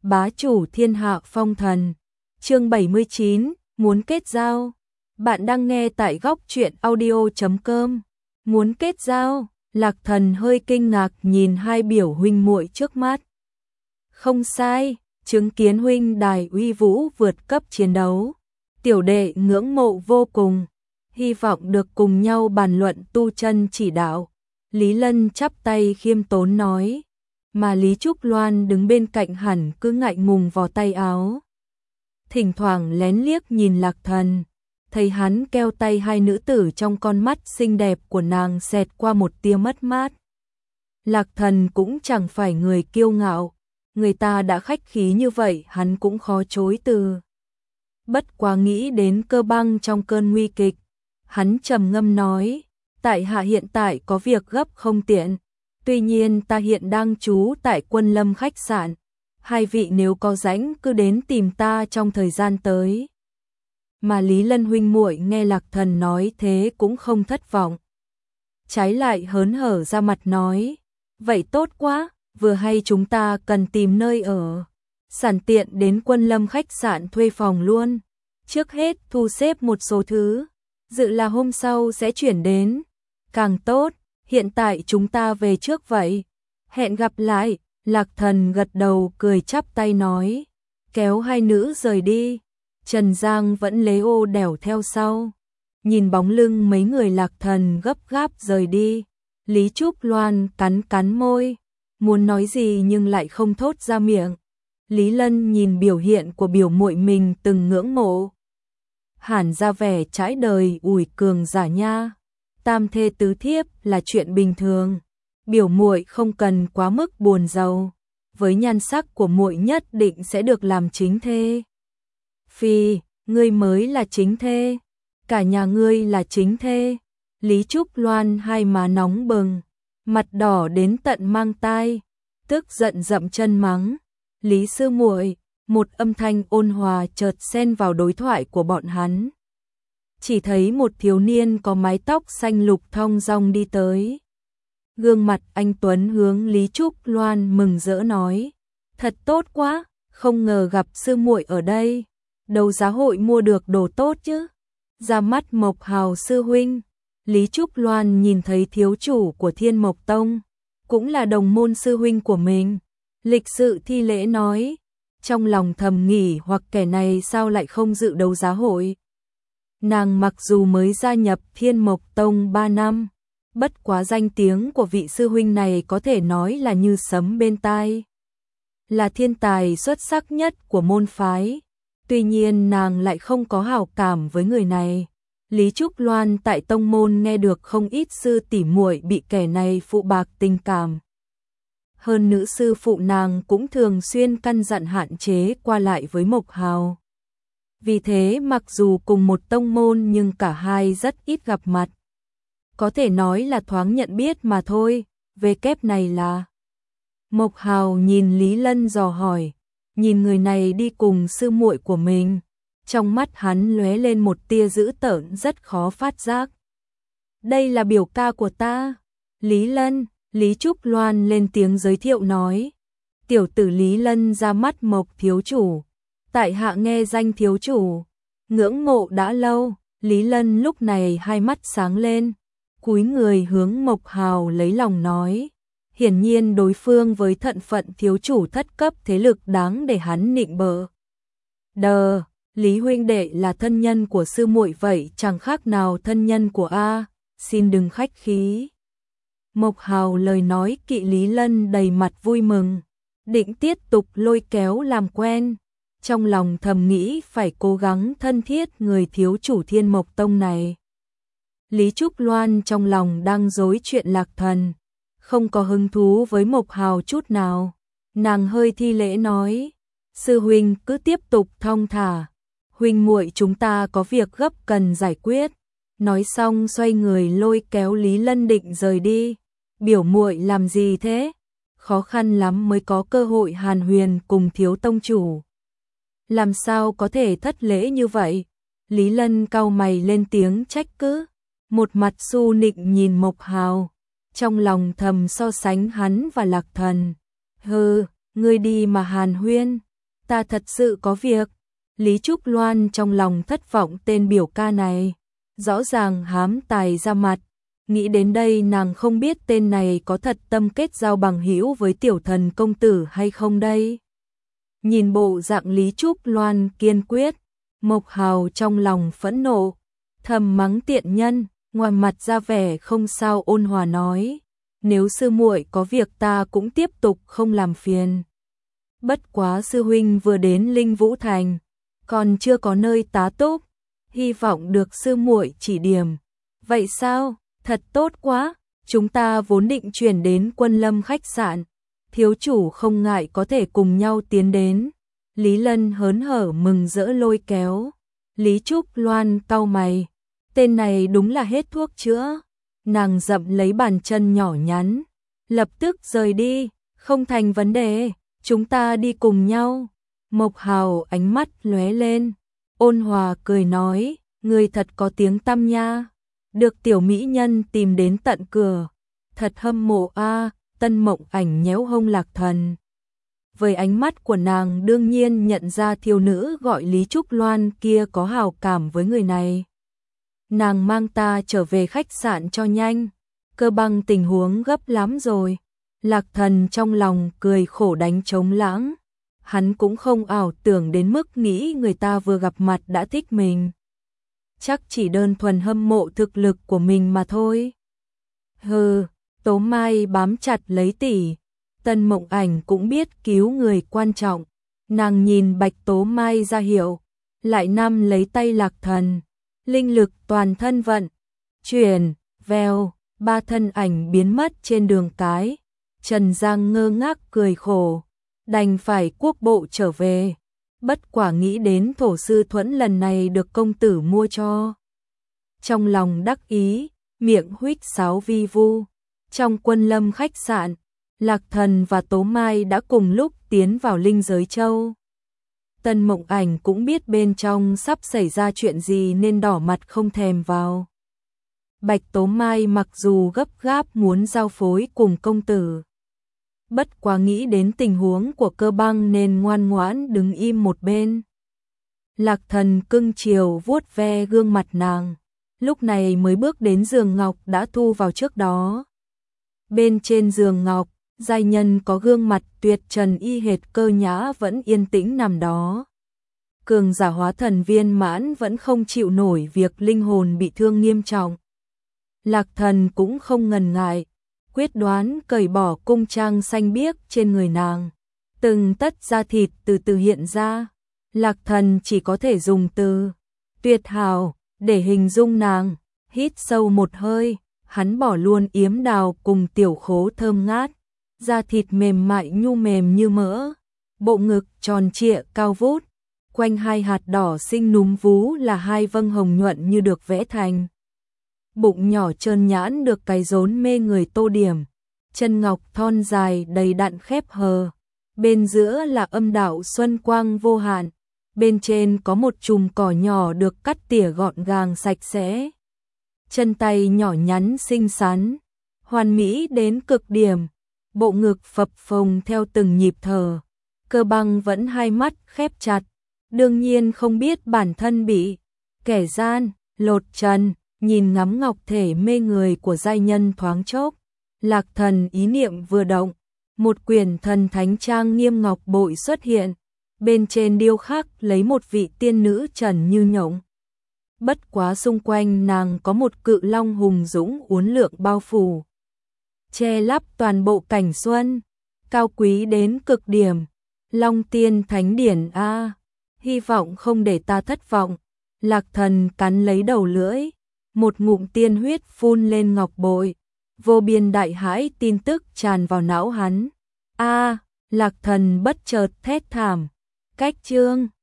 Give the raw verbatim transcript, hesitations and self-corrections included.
bá chủ thiên hạ phong thần. Chương bảy mươi chín, muốn kết giao. Bạn đang nghe tại góc truyện audio chấm com. Muốn kết giao, Lạc Thần hơi kinh ngạc nhìn hai biểu huynh muội trước mắt. Không sai, chứng kiến huynh đài uy vũ vượt cấp chiến đấu, tiểu đệ ngưỡng mộ vô cùng, hy vọng được cùng nhau bàn luận tu chân chỉ đạo. Lý Lân chắp tay khiêm tốn nói, mà Lý Trúc Loan đứng bên cạnh hẳn cứ ngại ngùng vò tay áo. Thỉnh thoảng lén liếc nhìn Lạc Thần, thấy hắn keo tay hai nữ tử trong con mắt xinh đẹp của nàng xẹt qua một tia mất mát. Lạc Thần cũng chẳng phải người kiêu ngạo, người ta đã khách khí như vậy hắn cũng khó chối từ. Bất quá nghĩ đến Cơ Băng trong cơn nguy kịch, hắn trầm ngâm nói, tại hạ hiện tại có việc gấp không tiện, tuy nhiên ta hiện đang trú tại Quân Lâm khách sạn, hai vị nếu có rảnh cứ đến tìm ta trong thời gian tới. Mà Lý Lân huynh muội nghe Lạc Thần nói thế cũng không thất vọng, trái lại hớn hở ra mặt nói, vậy tốt quá, vừa hay chúng ta cần tìm nơi ở, sẵn tiện đến Quân Lâm khách sạn thuê phòng luôn, trước hết thu xếp một số thứ, dự là hôm sau sẽ chuyển đến. Càng tốt, hiện tại chúng ta về trước vậy. Hẹn gặp lại, Lạc Thần gật đầu cười chắp tay nói, kéo hai nữ rời đi. Trần Giang vẫn lế ô đẻo theo sau. Nhìn bóng lưng mấy người Lạc Thần gấp gáp rời đi, Lý Trúc Loan cắn cắn môi, muốn nói gì nhưng lại không thốt ra miệng. Lý Lân nhìn biểu hiện của biểu muội mình từng ngưỡng mộ, hẳn ra vẻ trái đời ủi cường giả nha. Tam thê tứ thiếp là chuyện bình thường, biểu muội không cần quá mức buồn giàu, với nhan sắc của muội nhất định sẽ được làm chính thê. Phi, ngươi mới là chính thê, cả nhà ngươi là chính thê. Lý Trúc Loan hai má nóng bừng, mặt đỏ đến tận mang tai, tức giận dậm chân mắng, Lý sư muội. Một âm thanh ôn hòa chợt xen vào đối thoại của bọn hắn. Chỉ thấy một thiếu niên có mái tóc xanh lục thong dong đi tới. Gương mặt anh tuấn hướng Lý Trúc Loan mừng rỡ nói, thật tốt quá, không ngờ gặp sư muội ở đây, đấu giá hội mua được đồ tốt chứ. Ra mắt Mộc Hào sư huynh. Lý Trúc Loan nhìn thấy thiếu chủ của Thiên Mộc Tông, cũng là đồng môn sư huynh của mình, lịch sự thi lễ nói, trong lòng thầm nghĩ hoặc kẻ này sao lại không dự đấu giá hội. Nàng mặc dù mới gia nhập Thiên Mộc Tông ba năm, bất quá danh tiếng của vị sư huynh này có thể nói là như sấm bên tai. Là thiên tài xuất sắc nhất của môn phái, tuy nhiên nàng lại không có hảo cảm với người này. Lý Trúc Loan tại tông môn nghe được không ít sư tỷ muội bị kẻ này phụ bạc tình cảm. Hơn nữ sư phụ nàng cũng thường xuyên căn dặn hạn chế qua lại với Mộc Hào. Vì thế mặc dù cùng một tông môn nhưng cả hai rất ít gặp mặt. Có thể nói là thoáng nhận biết mà thôi, về kép này là. Mộc Hào nhìn Lý Lân dò hỏi, nhìn người này đi cùng sư muội của mình, trong mắt hắn lóe lên một tia dữ tợn rất khó phát giác. Đây là biểu ca của ta, Lý Lân. Lý Trúc Loan lên tiếng giới thiệu nói, tiểu tử Lý Lân ra mắt Mộc thiếu chủ, tại hạ nghe danh thiếu chủ, ngưỡng mộ đã lâu. Lý Lân lúc này hai mắt sáng lên, cúi người hướng Mộc Hào lấy lòng nói, hiển nhiên đối phương với thân phận thiếu chủ thất cấp thế lực đáng để hắn nịnh bợ. Đờ, Lý huynh đệ là thân nhân của sư muội vậy chẳng khác nào thân nhân của A, xin đừng khách khí. Mộc Hào lời nói kỵ Lý Lân đầy mặt vui mừng, định tiếp tục lôi kéo làm quen, trong lòng thầm nghĩ phải cố gắng thân thiết người thiếu chủ Thiên Mộc Tông này. Lý Trúc Loan trong lòng đang rối chuyện Lạc Thần, không có hứng thú với Mộc Hào chút nào, nàng hơi thi lễ nói, sư huynh cứ tiếp tục thong thả, huynh muội chúng ta có việc gấp cần giải quyết. Nói xong xoay người lôi kéo Lý Lân định rời đi. Biểu muội làm gì thế? Khó khăn lắm mới có cơ hội hàn huyền cùng thiếu tông chủ. Làm sao có thể thất lễ như vậy? Lý Lân cau mày lên tiếng trách cứ, một mặt su nịnh nhìn Mộc Hào, trong lòng thầm so sánh hắn và Lạc Thần. Hừ, ngươi đi mà hàn huyên, ta thật sự có việc. Lý Trúc Loan trong lòng thất vọng tên biểu ca này, rõ ràng hám tài ra mặt. Nghĩ đến đây nàng không biết tên này có thật tâm kết giao bằng hữu với tiểu thần công tử hay không đây. Nhìn bộ dạng Lý Trúc Loan kiên quyết, Mộc Hào trong lòng phẫn nộ, thầm mắng tiện nhân, ngoài mặt ra vẻ không sao ôn hòa nói, nếu sư muội có việc ta cũng tiếp tục không làm phiền. Bất quá sư huynh vừa đến Linh Vũ Thành, còn chưa có nơi tá túc, hy vọng được sư muội chỉ điểm. Vậy sao? Thật tốt quá, chúng ta vốn định chuyển đến Quân Lâm khách sạn, thiếu chủ không ngại có thể cùng nhau tiến đến. Lý Lân hớn hở mừng rỡ lôi kéo. Lý Trúc Loan cau mày, tên này đúng là hết thuốc chữa. Nàng dậm lấy bàn chân nhỏ nhắn, lập tức rời đi, không thành vấn đề, chúng ta đi cùng nhau. Mộc Hào ánh mắt lóe lên, ôn hòa cười nói, người thật có tiếng tăm nha, được tiểu mỹ nhân tìm đến tận cửa, thật hâm mộ a. Tân Mộng Ảnh nhéo hông Lạc Thần. Với ánh mắt của nàng đương nhiên nhận ra thiếu nữ gọi Lý Trúc Loan kia có hào cảm với người này. Nàng mang ta trở về khách sạn cho nhanh, Cơ Băng tình huống gấp lắm rồi. Lạc Thần trong lòng cười khổ đánh trống lãng. Hắn cũng không ảo tưởng đến mức nghĩ người ta vừa gặp mặt đã thích mình. Chắc chỉ đơn thuần hâm mộ thực lực của mình mà thôi. Hừ, Tố Mai bám chặt lấy tỷ. Tân Mộng Ảnh cũng biết cứu người quan trọng. Nàng nhìn Bạch Tố Mai ra hiệu, lại nắm lấy tay Lạc Thần. Linh lực toàn thân vận, chuyển, vèo, ba thân ảnh biến mất trên đường cái. Trần Giang ngơ ngác cười khổ, đành phải quốc bộ trở về. Bất quả nghĩ đến thổ sư thuẫn lần này được công tử mua cho. Trong lòng đắc ý, miệng huýt sáo vi vu. Trong Quân Lâm khách sạn, Lạc Thần và Tố Mai đã cùng lúc tiến vào Linh Giới Châu. Tân Mộng Ảnh cũng biết bên trong sắp xảy ra chuyện gì nên đỏ mặt không thèm vào. Bạch Tố Mai mặc dù gấp gáp muốn giao phối cùng công tử, bất quá nghĩ đến tình huống của Cơ Băng nên ngoan ngoãn đứng im một bên. Lạc Thần cưng chiều vuốt ve gương mặt nàng, lúc này mới bước đến giường ngọc đã thu vào trước đó. Bên trên giường ngọc, giai nhân có gương mặt tuyệt trần y hệt Cơ Nhã vẫn yên tĩnh nằm đó. Cường giả hóa thần viên mãn vẫn không chịu nổi việc linh hồn bị thương nghiêm trọng. Lạc Thần cũng không ngần ngại, quyết đoán cởi bỏ cung trang xanh biếc trên người nàng. Từng tất da thịt từ từ hiện ra. Lạc Thần chỉ có thể dùng từ tuyệt hảo để hình dung nàng. Hít sâu một hơi, hắn bỏ luôn yếm đào cùng tiểu khố thơm ngát. Da thịt mềm mại nhu mềm như mỡ, bộ ngực tròn trịa cao vút, quanh hai hạt đỏ xinh núm vú là hai vâng hồng nhuận như được vẽ thành. Bụng nhỏ trơn nhãn được cái rốn mê người tô điểm, chân ngọc thon dài đầy đặn khép hờ, bên giữa là âm đạo xuân quang vô hạn, bên trên có một chùm cỏ nhỏ được cắt tỉa gọn gàng sạch sẽ. Chân tay nhỏ nhắn xinh xắn, hoàn mỹ đến cực điểm, bộ ngực phập phồng theo từng nhịp thở. Cơ Băng vẫn hai mắt khép chặt, đương nhiên không biết bản thân bị kẻ gian lột trần. Nhìn ngắm ngọc thể mê người của giai nhân thoáng chốc, Lạc Thần ý niệm vừa động, một quyển thần thánh trang nghiêm ngọc bội xuất hiện, bên trên điêu khắc lấy một vị tiên nữ trần như nhộng. Bất quá xung quanh nàng có một cự long hùng dũng uốn lượn bao phủ, che lấp toàn bộ cảnh xuân, cao quý đến cực điểm. Long tiên thánh điển a, hy vọng không để ta thất vọng. Lạc Thần cắn lấy đầu lưỡi, một ngụm tiên huyết phun lên ngọc bội, vô biên đại hãi tin tức tràn vào não hắn. A, Lạc Thần bất chợt thét thảm, cách chương